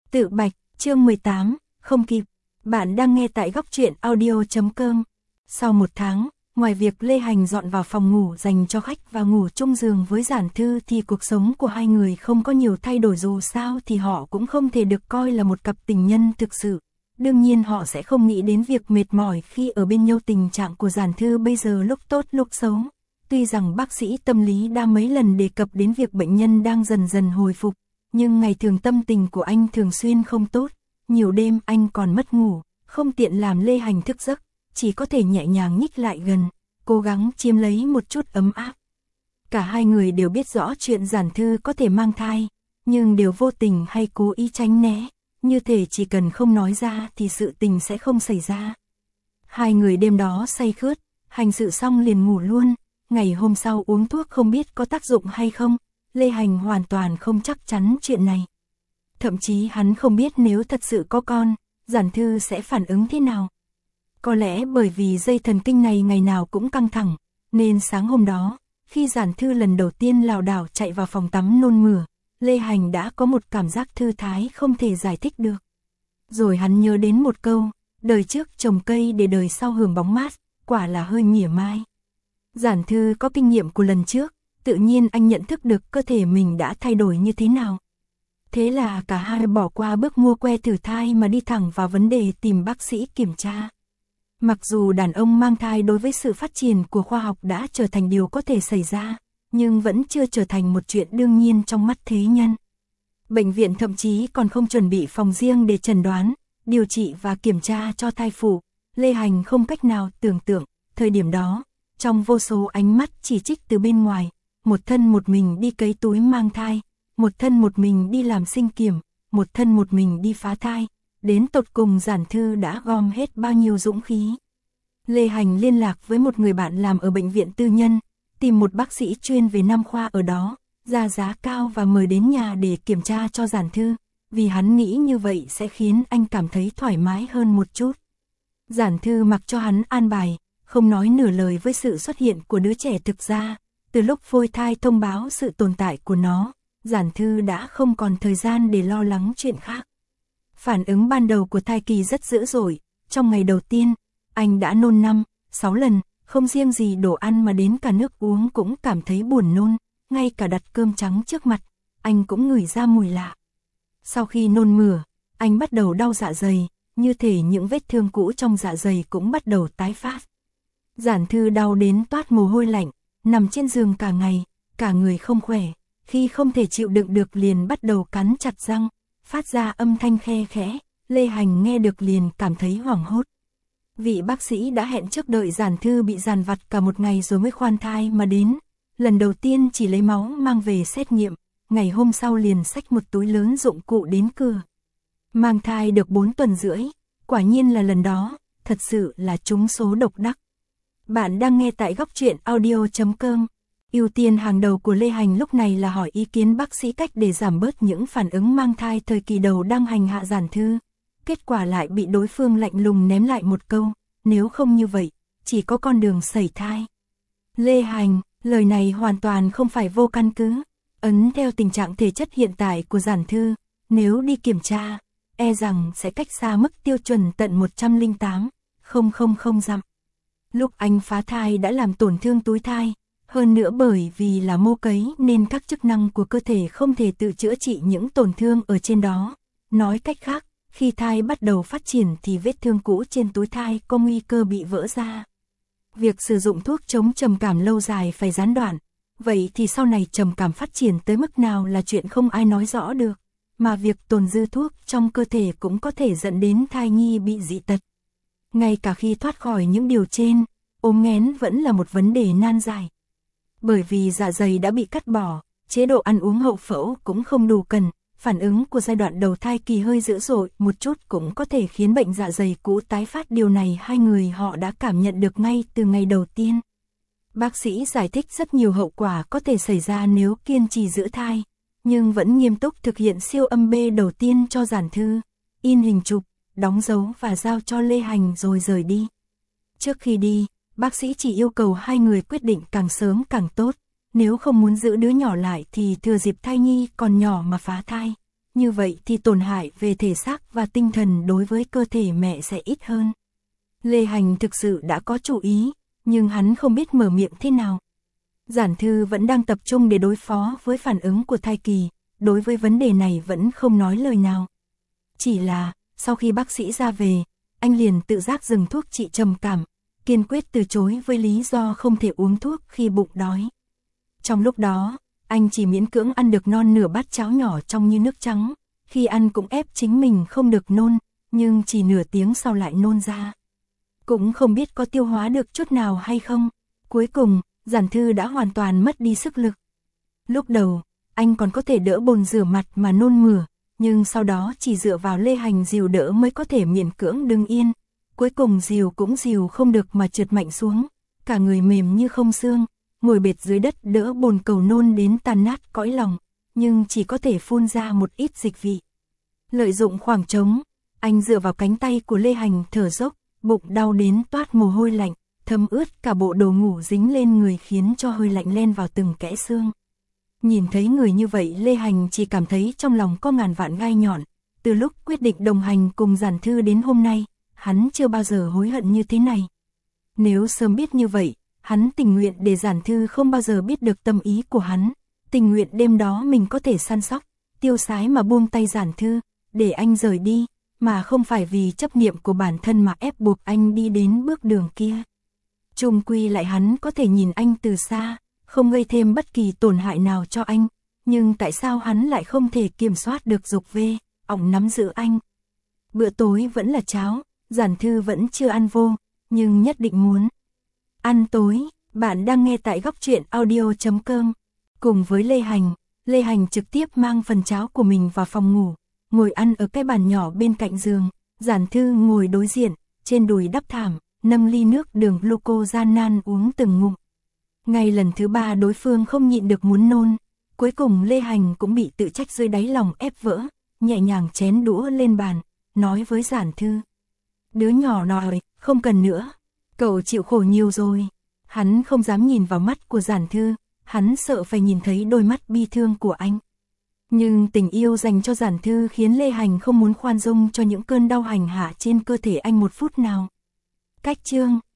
Tự bạch, chương 18, không kịp. Bạn đang nghe tại góc truyện audio.com. Sau 1 tháng, ngoài việc Lê Hành dọn vào phòng ngủ dành cho khách và ngủ chung giường với Giản Thư thì cuộc sống của hai người không có nhiều thay đổi, dù sao thì họ cũng không thể được coi là một cặp tình nhân thực sự. Đương nhiên họ sẽ không nghĩ đến việc mệt mỏi khi ở bên nhau. Tình trạng của Giản Thư bây giờ lúc tốt lúc xấu. Tuy rằng bác sĩ tâm lý đã mấy lần đề cập đến việc bệnh nhân đang dần dần hồi phục, nhưng ngày thường tâm tình của anh thường xuyên không tốt, nhiều đêm anh còn mất ngủ, không tiện làm Lê Hành thức giấc, chỉ có thể nhẹ nhàng nhích lại gần, cố gắng chiếm lấy một chút ấm áp. Cả hai người đều biết rõ chuyện Giản Thư có thể mang thai, nhưng đều vô tình hay cố ý tránh né, như thể chỉ cần không nói ra thì sự tình sẽ không xảy ra. Hai người đêm đó say khướt, hành sự xong liền ngủ luôn, ngày hôm sau uống thuốc không biết có tác dụng hay không. Lê Hành hoàn toàn không chắc chắn chuyện này. Thậm chí hắn không biết nếu thật sự có con, Giản Thư sẽ phản ứng thế nào. Có lẽ bởi vì dây thần kinh này ngày nào cũng căng thẳng, nên sáng hôm đó, khi Giản Thư lần đầu tiên lảo đảo chạy vào phòng tắm nôn mửa, Lê Hành đã có một cảm giác thư thái không thể giải thích được. Rồi hắn nhớ đến một câu, đời trước trồng cây để đời sau hưởng bóng mát, quả là hơi mỉa mai. Giản Thư có kinh nghiệm của lần trước, tự nhiên anh nhận thức được cơ thể mình đã thay đổi như thế nào. Thế là cả hai bỏ qua bước mua que thử thai mà đi thẳng vào vấn đề tìm bác sĩ kiểm tra. Mặc dù đàn ông mang thai đối với sự phát triển của khoa học đã trở thành điều có thể xảy ra, nhưng vẫn chưa trở thành một chuyện đương nhiên trong mắt thế nhân. Bệnh viện thậm chí còn không chuẩn bị phòng riêng để chẩn đoán, điều trị và kiểm tra cho thai phụ. Lê Hành không cách nào tưởng tượng, thời điểm đó, trong vô số ánh mắt chỉ trích từ bên ngoài, một thân một mình đi cấy túi mang thai, một thân một mình đi làm sinh kiểm, một thân một mình đi phá thai, đến tột cùng Giản Thư đã gom hết bao nhiêu dũng khí. Lê Hành liên lạc với một người bạn làm ở bệnh viện tư nhân, tìm một bác sĩ chuyên về nam khoa ở đó, ra giá cao và mời đến nhà để kiểm tra cho Giản Thư, vì hắn nghĩ như vậy sẽ khiến anh cảm thấy thoải mái hơn một chút. Giản Thư mặc cho hắn an bài, không nói nửa lời với sự xuất hiện của đứa trẻ. Thực ra, từ lúc phôi thai thông báo sự tồn tại của nó, Giản Thư đã không còn thời gian để lo lắng chuyện khác. Phản ứng ban đầu của thai kỳ rất dữ dội, trong ngày đầu tiên, anh đã nôn 5-6 lần, không riêng gì đồ ăn mà đến cả nước uống cũng cảm thấy buồn nôn, ngay cả đặt cơm trắng trước mặt, anh cũng ngửi ra mùi lạ. Sau khi nôn mửa, anh bắt đầu đau dạ dày, như thể những vết thương cũ trong dạ dày cũng bắt đầu tái phát. Giản Thư đau đến toát mồ hôi lạnh, nằm trên giường cả ngày, cả người không khỏe, khi không thể chịu đựng được liền bắt đầu cắn chặt răng, phát ra âm thanh khe khẽ. Lê Hành nghe được liền cảm thấy hoảng hốt. Vị bác sĩ đã hẹn trước đợi Giản Thư bị dàn vặt cả một ngày rồi mới khoan thai mà đến, lần đầu tiên chỉ lấy máu mang về xét nghiệm, ngày hôm sau liền xách một túi lớn dụng cụ đến cửa. Mang thai được 4 tuần rưỡi, quả nhiên là lần đó, thật sự là trúng số độc đắc. Bạn đang nghe tại góc truyện audio.com. Ưu tiên hàng đầu của Lê Hành lúc này là hỏi ý kiến bác sĩ cách để giảm bớt những phản ứng mang thai thời kỳ đầu đang hành hạ Giản Thư. Kết quả lại bị đối phương lạnh lùng ném lại một câu, nếu không như vậy, chỉ có con đường sẩy thai. Lê Hành, lời này hoàn toàn không phải vô căn cứ. Ấn theo tình trạng thể chất hiện tại của Giản Thư, nếu đi kiểm tra, e rằng sẽ cách xa mức tiêu chuẩn tận 108,000 dặm. Lúc anh phá thai đã làm tổn thương túi thai, hơn nữa bởi vì là mô cấy nên các chức năng của cơ thể không thể tự chữa trị những tổn thương ở trên đó. Nói cách khác, khi thai bắt đầu phát triển thì vết thương cũ trên túi thai có nguy cơ bị vỡ ra. Việc sử dụng thuốc chống trầm cảm lâu dài phải gián đoạn, vậy thì sau này trầm cảm phát triển tới mức nào là chuyện không ai nói rõ được, mà việc tồn dư thuốc trong cơ thể cũng có thể dẫn đến thai nhi bị dị tật. Ngay cả khi thoát khỏi những điều trên, ốm nghén vẫn là một vấn đề nan giải. Bởi vì dạ dày đã bị cắt bỏ, chế độ ăn uống hậu phẫu cũng không đủ cần, phản ứng của giai đoạn đầu thai kỳ hơi dữ dội một chút cũng có thể khiến bệnh dạ dày cũ tái phát. Điều này hai người họ đã cảm nhận được ngay từ ngày đầu tiên. Bác sĩ giải thích rất nhiều hậu quả có thể xảy ra nếu kiên trì giữ thai, nhưng vẫn nghiêm túc thực hiện siêu âm B đầu tiên cho Giản Thư, in hình chụp, đóng dấu và giao cho Lê Hành rồi rời đi. Trước khi đi, bác sĩ chỉ yêu cầu hai người quyết định càng sớm càng tốt, nếu không muốn giữ đứa nhỏ lại thì thừa dịp thai nhi còn nhỏ mà phá thai, như vậy thì tổn hại về thể xác và tinh thần đối với cơ thể mẹ sẽ ít hơn. Lê Hành thực sự đã có chủ ý, nhưng hắn không biết mở miệng thế nào. Giản Thư vẫn đang tập trung để đối phó với phản ứng của thai kỳ, đối với vấn đề này vẫn không nói lời nào. Chỉ là, sau khi bác sĩ ra về, anh liền tự giác dừng thuốc trị trầm cảm, kiên quyết từ chối với lý do không thể uống thuốc khi bụng đói. Trong lúc đó, anh chỉ miễn cưỡng ăn được non nửa bát cháo nhỏ trong như nước trắng, khi ăn cũng ép chính mình không được nôn, nhưng chỉ nửa tiếng sau lại nôn ra. Cũng không biết có tiêu hóa được chút nào hay không. Cuối cùng, Giản Thư đã hoàn toàn mất đi sức lực. Lúc đầu, anh còn có thể đỡ bồn rửa mặt mà nôn mửa, nhưng sau đó chỉ dựa vào Lê Hành dìu đỡ mới có thể miễn cưỡng đứng yên. Cuối cùng dìu cũng dìu không được mà trượt mạnh xuống, cả người mềm như không xương, ngồi bệt dưới đất đỡ bồn cầu nôn đến tan nát cõi lòng, nhưng chỉ có thể phun ra một ít dịch vị. Lợi dụng khoảng trống, anh dựa vào cánh tay của Lê Hành thở dốc, bụng đau đến toát mồ hôi lạnh, thấm ướt cả bộ đồ ngủ dính lên người khiến cho hơi lạnh len vào từng kẽ xương. Nhìn thấy người như vậy Lê Hành chỉ cảm thấy trong lòng có ngàn vạn gai nhọn, từ lúc quyết định đồng hành cùng Giản Thư đến hôm nay, hắn chưa bao giờ hối hận như thế này. Nếu sớm biết như vậy, hắn tình nguyện để Giản Thư không bao giờ biết được tâm ý của hắn, tình nguyện đêm đó mình có thể săn sóc, tiêu sái mà buông tay Giản Thư, để anh rời đi, mà không phải vì chấp niệm của bản thân mà ép buộc anh đi đến bước đường kia. Chung quy lại hắn có thể nhìn anh từ xa, không gây thêm bất kỳ tổn hại nào cho anh, nhưng tại sao hắn lại không thể kiểm soát được dục vê, ỏng nắm giữ anh. Bữa tối vẫn là cháo, Giản Thư vẫn chưa ăn vô, nhưng nhất định muốn ăn tối. Bạn đang nghe tại góc truyện audio.com. Cùng với Lê Hành trực tiếp mang phần cháo của mình vào phòng ngủ, ngồi ăn ở cái bàn nhỏ bên cạnh giường. Giản Thư ngồi đối diện, trên đùi đắp thảm, nâng ly nước đường gluco gian nan uống từng ngụm. Ngay lần thứ 3 đối phương không nhịn được muốn nôn, cuối cùng Lê Hành cũng bị tự trách dưới đáy lòng ép vỡ, nhẹ nhàng chén đũa lên bàn, nói với Giản Thư: "Đứa nhỏ nòi, không cần nữa, cậu chịu khổ nhiều rồi." Hắn không dám nhìn vào mắt của Giản Thư, hắn sợ phải nhìn thấy đôi mắt bi thương của anh. Nhưng tình yêu dành cho Giản Thư khiến Lê Hành không muốn khoan dung cho những cơn đau hành hạ trên cơ thể anh một phút nào. Cách chương